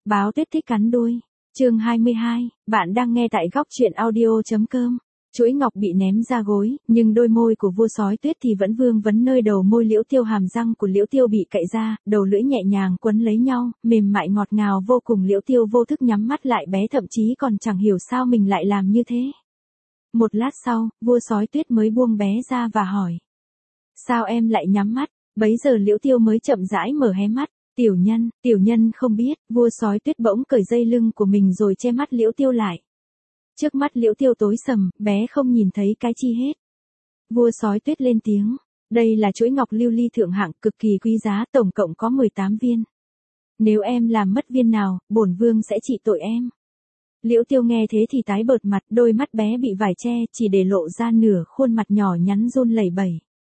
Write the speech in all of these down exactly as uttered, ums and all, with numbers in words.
Báo tuyết thích cắn đuôi. Chương hai mươi hai, bạn đang nghe tại góc truyện audio chấm com. Chuỗi ngọc bị ném ra gối, nhưng đôi môi của vua sói tuyết thì vẫn vương vấn nơi đầu môi Liễu Tiêu, hàm răng của Liễu Tiêu bị cạy ra, đầu lưỡi nhẹ nhàng quấn lấy nhau, mềm mại ngọt ngào vô cùng. Liễu Tiêu vô thức nhắm mắt lại, bé thậm chí còn chẳng hiểu sao mình lại làm như thế. Một lát sau, vua sói tuyết mới buông bé ra và hỏi. Sao em lại nhắm mắt? Bấy giờ Liễu Tiêu mới chậm rãi mở hé mắt. Tiểu nhân, tiểu nhân không biết. Vua sói tuyết bỗng cởi dây lưng của mình rồi che mắt Liễu Tiêu lại. Trước mắt Liễu Tiêu tối sầm, bé không nhìn thấy cái chi hết. Vua sói tuyết lên tiếng. Đây là chuỗi ngọc lưu ly thượng hạng, cực kỳ quý giá, tổng cộng có mười tám viên. Nếu em làm mất viên nào, bổn vương sẽ trị tội em. Liễu Tiêu nghe thế thì tái bợt mặt, đôi mắt bé bị vải che, chỉ để lộ ra nửa khuôn mặt nhỏ nhắn run lẩy bẩy.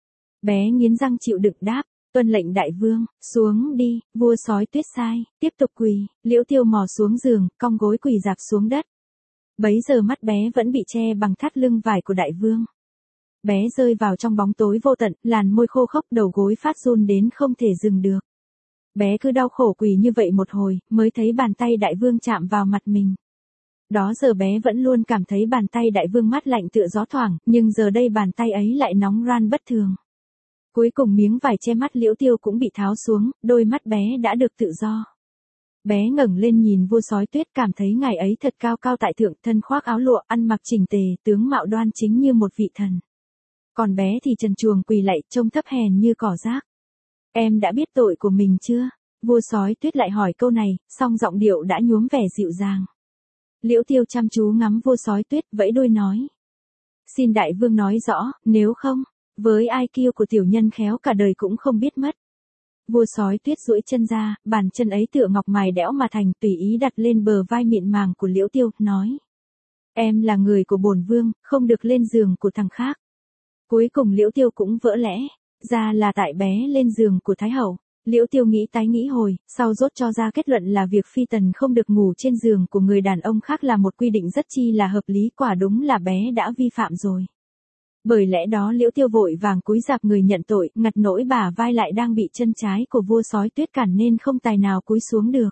Bé nghiến răng chịu đựng đáp. Tuân lệnh đại vương, xuống đi. Vua sói tuyết sai, tiếp tục quỳ. Liễu Tiêu mò xuống giường, cong gối quỳ rạp xuống đất. Bấy giờ mắt bé vẫn bị che bằng thắt lưng vải của đại vương. Bé rơi vào trong bóng tối vô tận, làn môi khô khốc, đầu gối phát run đến không thể dừng được. Bé cứ đau khổ quỳ như vậy một hồi, mới thấy bàn tay đại vương chạm vào mặt mình. Đó giờ bé vẫn luôn cảm thấy bàn tay đại vương mát lạnh tựa gió thoảng, nhưng giờ đây bàn tay ấy lại nóng ran bất thường. Cuối cùng miếng vải che mắt Liễu Tiêu cũng bị tháo xuống, đôi mắt bé đã được tự do. Bé ngẩng lên nhìn vua sói tuyết, cảm thấy ngài ấy thật cao cao tại thượng, thân khoác áo lụa, ăn mặc chỉnh tề, tướng mạo đoan chính như một vị thần. Còn bé thì trần truồng quỳ lạy, trông thấp hèn như cỏ rác. Em đã biết tội của mình chưa? Vua sói tuyết lại hỏi câu này, song giọng điệu đã nhuốm vẻ dịu dàng. Liễu Tiêu chăm chú ngắm vua sói tuyết, vẫy đuôi nói. Xin đại vương nói rõ, nếu không, với i kiu của tiểu nhân khéo cả đời cũng không biết mất. Vua sói tuyết duỗi chân ra, bàn chân ấy tựa ngọc mài đẽo mà thành, tùy ý đặt lên bờ vai mịn màng của Liễu Tiêu, nói. Em là người của bổn vương, không được lên giường của thằng khác. Cuối cùng Liễu Tiêu cũng vỡ lẽ, ra là tại bé lên giường của Thái Hậu. Liễu Tiêu nghĩ tái nghĩ hồi, sau rốt cho ra kết luận là việc phi tần không được ngủ trên giường của người đàn ông khác là một quy định rất chi là hợp lý, quả đúng là bé đã vi phạm rồi. Bởi lẽ đó Liễu Tiêu vội vàng cúi rạp người nhận tội, ngặt nỗi bả vai lại đang bị chân trái của vua sói tuyết cản nên không tài nào cúi xuống được.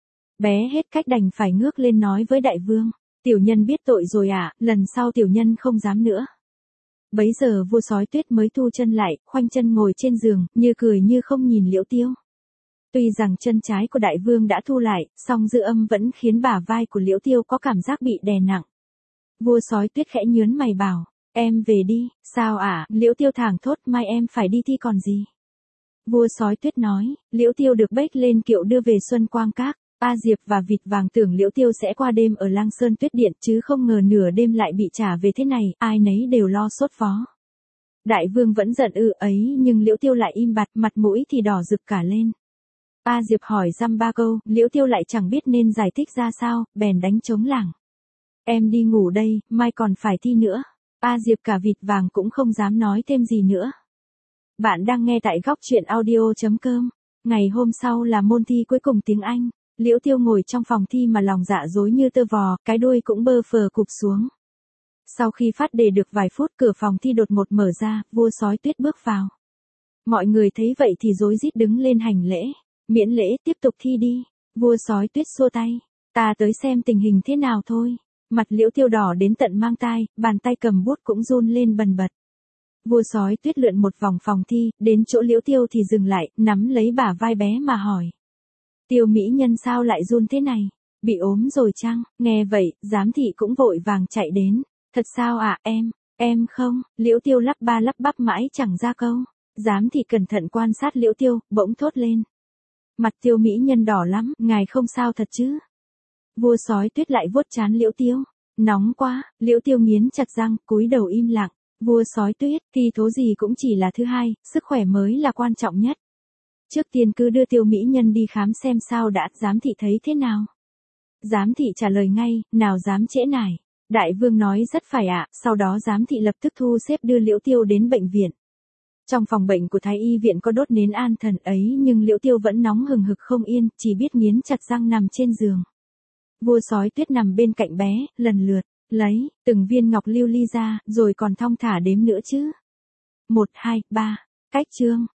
Bé hết cách đành phải ngước lên nói với đại vương, tiểu nhân biết tội rồi ạ, à, lần sau tiểu nhân không dám nữa. Bấy giờ vua sói tuyết mới thu chân lại, khoanh chân ngồi trên giường, như cười như không nhìn Liễu Tiêu. Tuy rằng chân trái của đại vương đã thu lại, song dư âm vẫn khiến bả vai của Liễu Tiêu có cảm giác bị đè nặng. Vua sói tuyết khẽ nhớn mày bảo. Em về đi. Sao ạ? À? Liễu Tiêu thảng thốt, mai em phải đi thi còn gì. Vua sói tuyết nói. Liễu Tiêu được bếch lên kiệu đưa về Xuân Quang Các. A Diệp và Vịt Vàng tưởng Liễu Tiêu sẽ qua đêm ở Lang Sơn Tuyết Điện, chứ không ngờ nửa đêm lại bị trả về thế này, ai nấy đều lo sốt vó. Đại vương vẫn giận ư ấy, nhưng Liễu Tiêu lại im bặt, mặt mũi thì đỏ rực cả lên. A Diệp hỏi dăm ba câu, Liễu Tiêu lại chẳng biết nên giải thích ra sao, bèn đánh trống lảng. Em đi ngủ đây, mai còn phải thi nữa. A Diệp cả Vịt Vàng cũng không dám nói thêm gì nữa. Bạn đang nghe tại góc truyện audio chấm com. Ngày hôm sau là môn thi cuối cùng tiếng Anh. Liễu Tiêu ngồi trong phòng thi mà lòng dạ rối như tơ vò, cái đuôi cũng bơ phờ cụp xuống. Sau khi phát đề được vài phút, cửa phòng thi đột ngột mở ra, vua sói tuyết bước vào. Mọi người thấy vậy thì rối rít đứng lên hành lễ. Miễn lễ, tiếp tục thi đi. Vua sói tuyết xua tay. Ta tới xem tình hình thế nào thôi. Mặt Liễu Tiêu đỏ đến tận mang tai, bàn tay cầm bút cũng run lên bần bật. Vua sói tuyết lượn một vòng phòng thi, đến chỗ Liễu Tiêu thì dừng lại, nắm lấy bả vai bé mà hỏi. Tiêu mỹ nhân sao lại run thế này? Bị ốm rồi chăng? Nghe vậy, giám thị cũng vội vàng chạy đến. Thật sao ạ, à, em? Em không? Liễu Tiêu lắp ba lắp bắp mãi chẳng ra câu. Giám thị cẩn thận quan sát Liễu Tiêu, bỗng thốt lên. Mặt Tiêu mỹ nhân đỏ lắm, ngài không sao thật chứ? Vua sói tuyết lại vuốt trán Liễu Tiêu. Nóng quá. Liễu Tiêu nghiến chặt răng, cúi đầu im lặng. Vua sói tuyết, thi thố gì cũng chỉ là thứ hai, sức khỏe mới là quan trọng nhất. Trước tiên cứ đưa Tiêu mỹ nhân đi khám xem sao đã. Giám thị thấy thế nào? Giám thị trả lời ngay, nào dám trễ nải. Đại vương nói rất phải ạ. À. Sau đó giám thị lập tức thu xếp đưa Liễu Tiêu đến bệnh viện. Trong phòng bệnh của Thái y viện có đốt nến an thần ấy, nhưng Liễu Tiêu vẫn nóng hừng hực không yên, chỉ biết nghiến chặt răng nằm trên giường. Vua sói tuyết nằm bên cạnh bé, lần lượt lấy từng viên ngọc lưu ly ra, rồi còn thong thả đếm nữa chứ. Một, hai, ba. Cách chương.